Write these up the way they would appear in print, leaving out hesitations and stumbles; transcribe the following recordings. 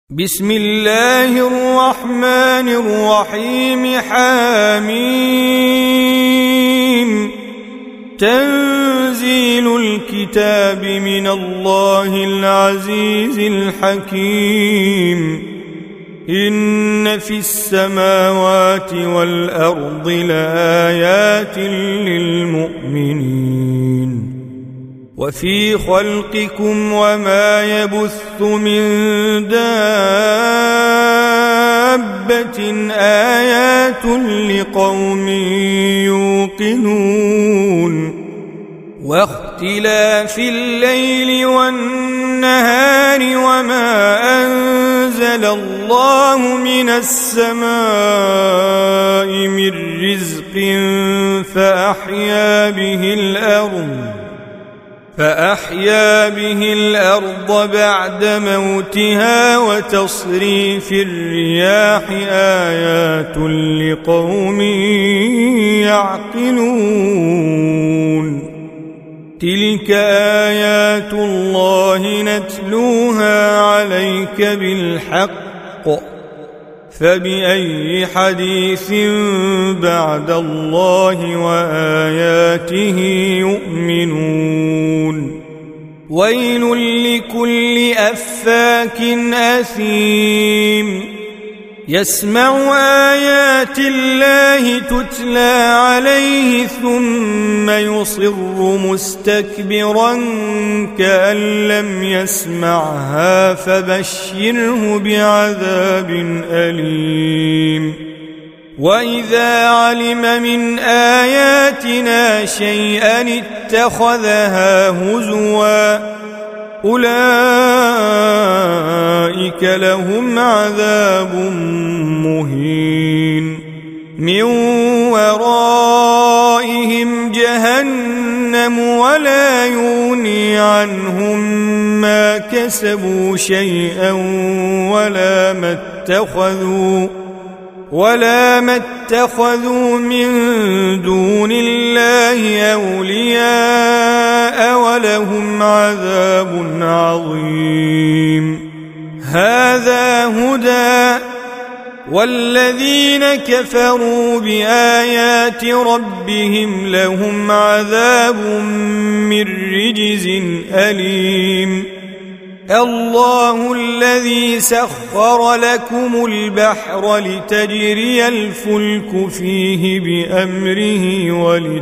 بسم الله الرحمن الرحيم. حاميم. تنزيل الكتاب من الله العزيز الحكيم. إن في السماوات والأرض لآيات للمؤمنين وفي خلقكم وما يبث من دابة آيات لقوم يوقنون. واختلاف الليل والنهار وما أنزل الله من السماء من رزق فأحيا به الأرض بعد موتها وتصريف الرياح آيات لقوم يعقلون. تلك آيات الله نتلوها عليك بالحق، فبأي حديث بعد الله وآياته يؤمنون. ويل لكل أفاك أثيم يسمع آيات الله تتلى عليه ثم يصر مستكبرا كأن لم يسمعها فبشره بعذاب أليم. وإذا علم من آياتنا شيئا اتخذها هزوا أولئك لهم عذاب مهين. من ورائهم جهنم ولا يغني عنهم ما كسبوا شيئا ولا ما اتخذوا من دون الله أولياء ولهم عذاب عظيم. هذا هدى، والذين كفروا بآيات ربهم لهم عذاب من رجز أليم. الله الذي سخر لكم البحر لتجري الفلك فيه بأمره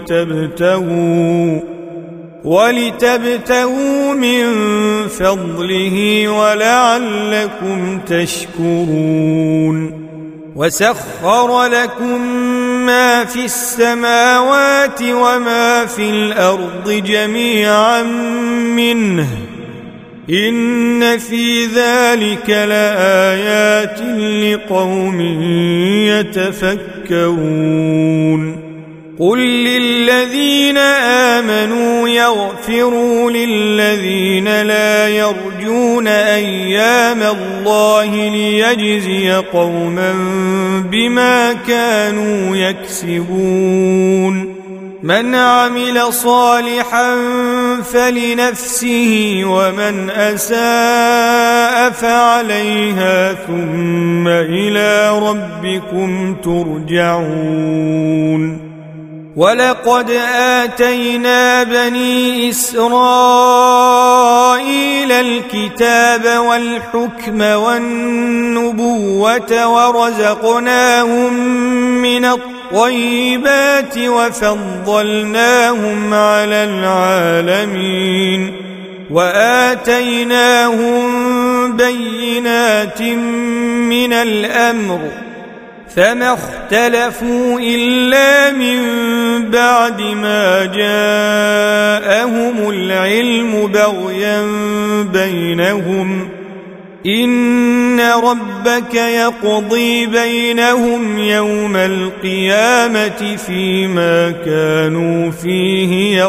ولتبتغوا من فضله ولعلكم تشكرون. وسخر لكم ما في السماوات وما في الأرض جميعا منه إن في ذلك لآيات لقوم يتفكرون. قل للذين آمنوا يغفروا للذين لا يرجون أيام الله ليجزي قوما بما كانوا يكسبون. من عمل صالحا فلنفسه ومن أساء فعليها ثم إلى ربكم ترجعون. ولقد آتينا بني إسرائيل الكتاب والحكم والنبوة ورزقناهم من الطيبات وفضلناهم على العالمين وآتيناهم بينات من الأمر فما اختلفوا إلا من بعد ما جاءهم العلم بغيا بينهم. إن ربك يقضي بينهم يوم القيامة فيما كانوا فيه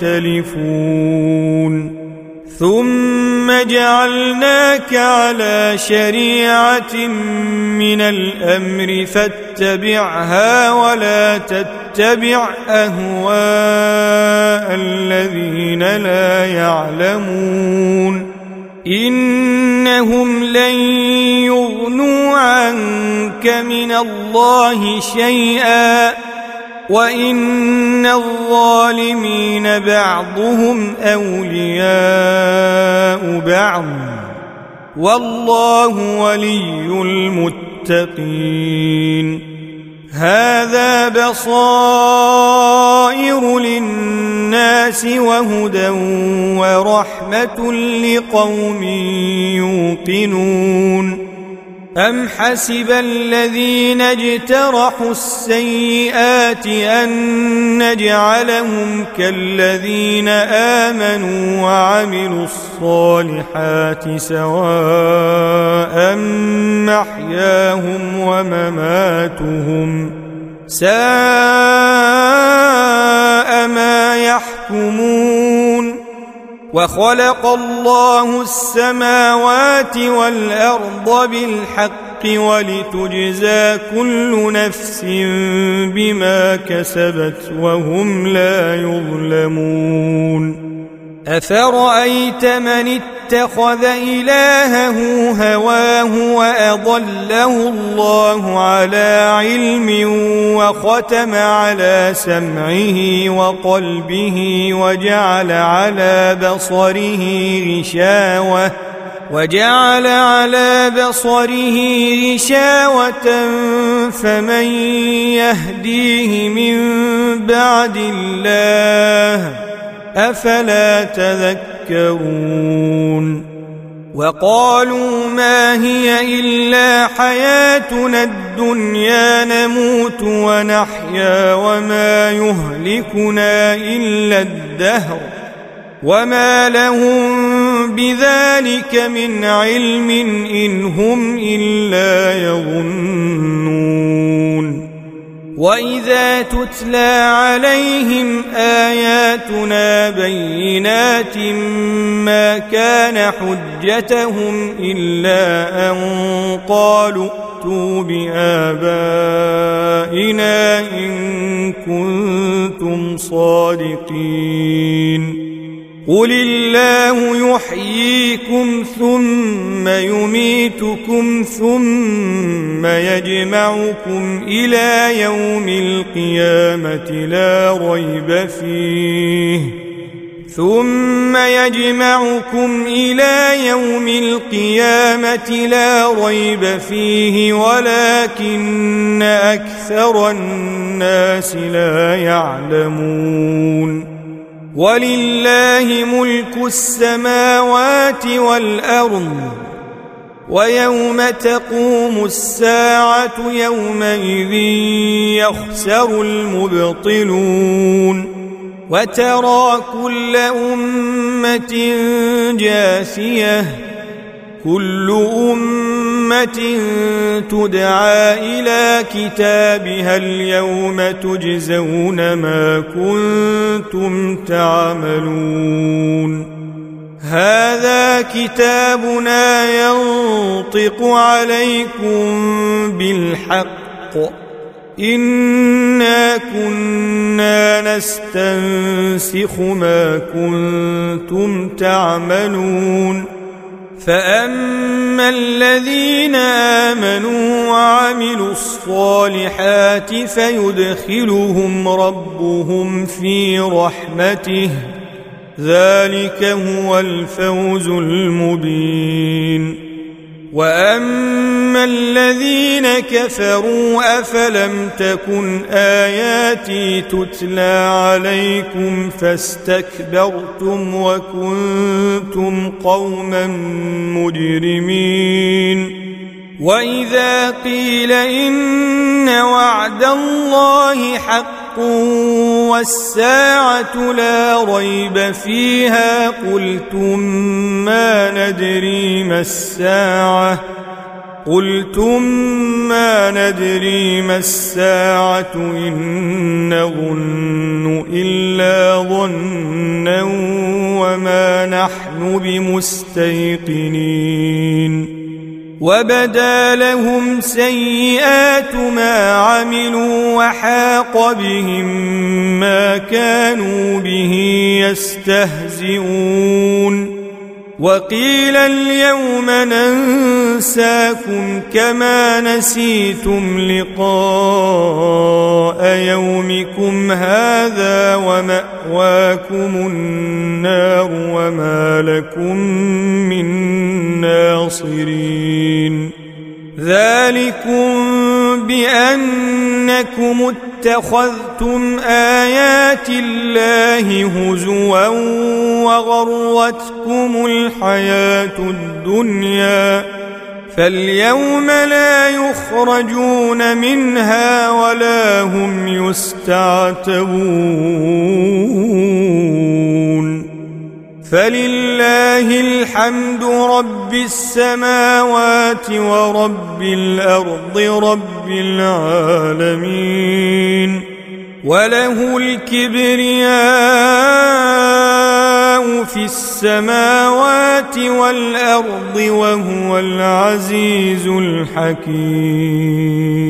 يختلفون. ثم جعلناك على شريعة من الأمر فاتبعها ولا تتبع أهواء الذين لا يعلمون. إنهم لن عنك من الله شيئا وإن الظالمين بعضهم أولياء بعض والله ولي المتقين هذا بصائر للناس وهدى ورحمة لقوم يوقنون أم حسب الذين اجترحوا السيئات أن نجعلهم كالذين آمنوا وعملوا الصالحات سواء محياهم ومماتهم ساء ما يحكمون وخلق الله السماوات والأرض بالحق ولتجزى كل نفس بما كسبت وهم لا يظلمون أفرأيت من اتخذ إلهه هواه وأضله الله على علم وختم على سمعه وقلبه وجعل على بصره غشاوة فمن يهديه من بعد الله أفلا تذكرون وقالوا ما هي إلا حياتنا الدنيا نموت ونحيا وما يهلكنا إلا الدهر وما لهم بذلك من علم إن هم إلا يظنون وإذا تتلى عليهم آياتنا بينات ما كان حجتهم إلا أن قالوا ائتوا بآبائنا إن كنتم صادقين قل الله يحييكم ثم يميتكم ثم يجمعكم إلى يوم القيامة لا ريب فيه ولكن أكثر الناس لا يعلمون ولله ملك السماوات والأرض ويوم تقوم الساعة يومئذ يخسر المبطلون وترى كل أمة جاثية كل أمة تدعى إلى كتابها اليوم تجزون ما كنتم تعملون هذا كتابنا ينطق عليكم بالحق إنا كنا نستنسخ ما كنتم تعملون فأما الذين آمنوا وعملوا الصالحات فيدخلهم ربهم في رحمته ذلك هو الفوز المبين وأما الذين كفروا أفلم تكن آياتي تتلى عليكم فاستكبرتم وكنتم قوما مجرمين وإذا قيل إن وعد الله حق والساعة لا ريب فيها قلتم ما ندري ما الساعة إن نظن إلا ظنا وما نحن بمستيقنين وبدا لهم سيئات ما عملوا وحاق بهم ما كانوا به يستهزئون وقيل اليوم ننساكم كما نسيتم لقاء يومكم هذا ومأواكم النار وما لكم من ناصرين ذلكم بأنكم اتخذتم آيات الله هزوا وغرتكم الحياة الدنيا فاليوم لا يخرجون منها ولا هم يستعتبون فلله الحمد رب السماوات ورب الأرض رب العالمين وله الكبرياء في السماوات والأرض وهو العزيز الحكيم.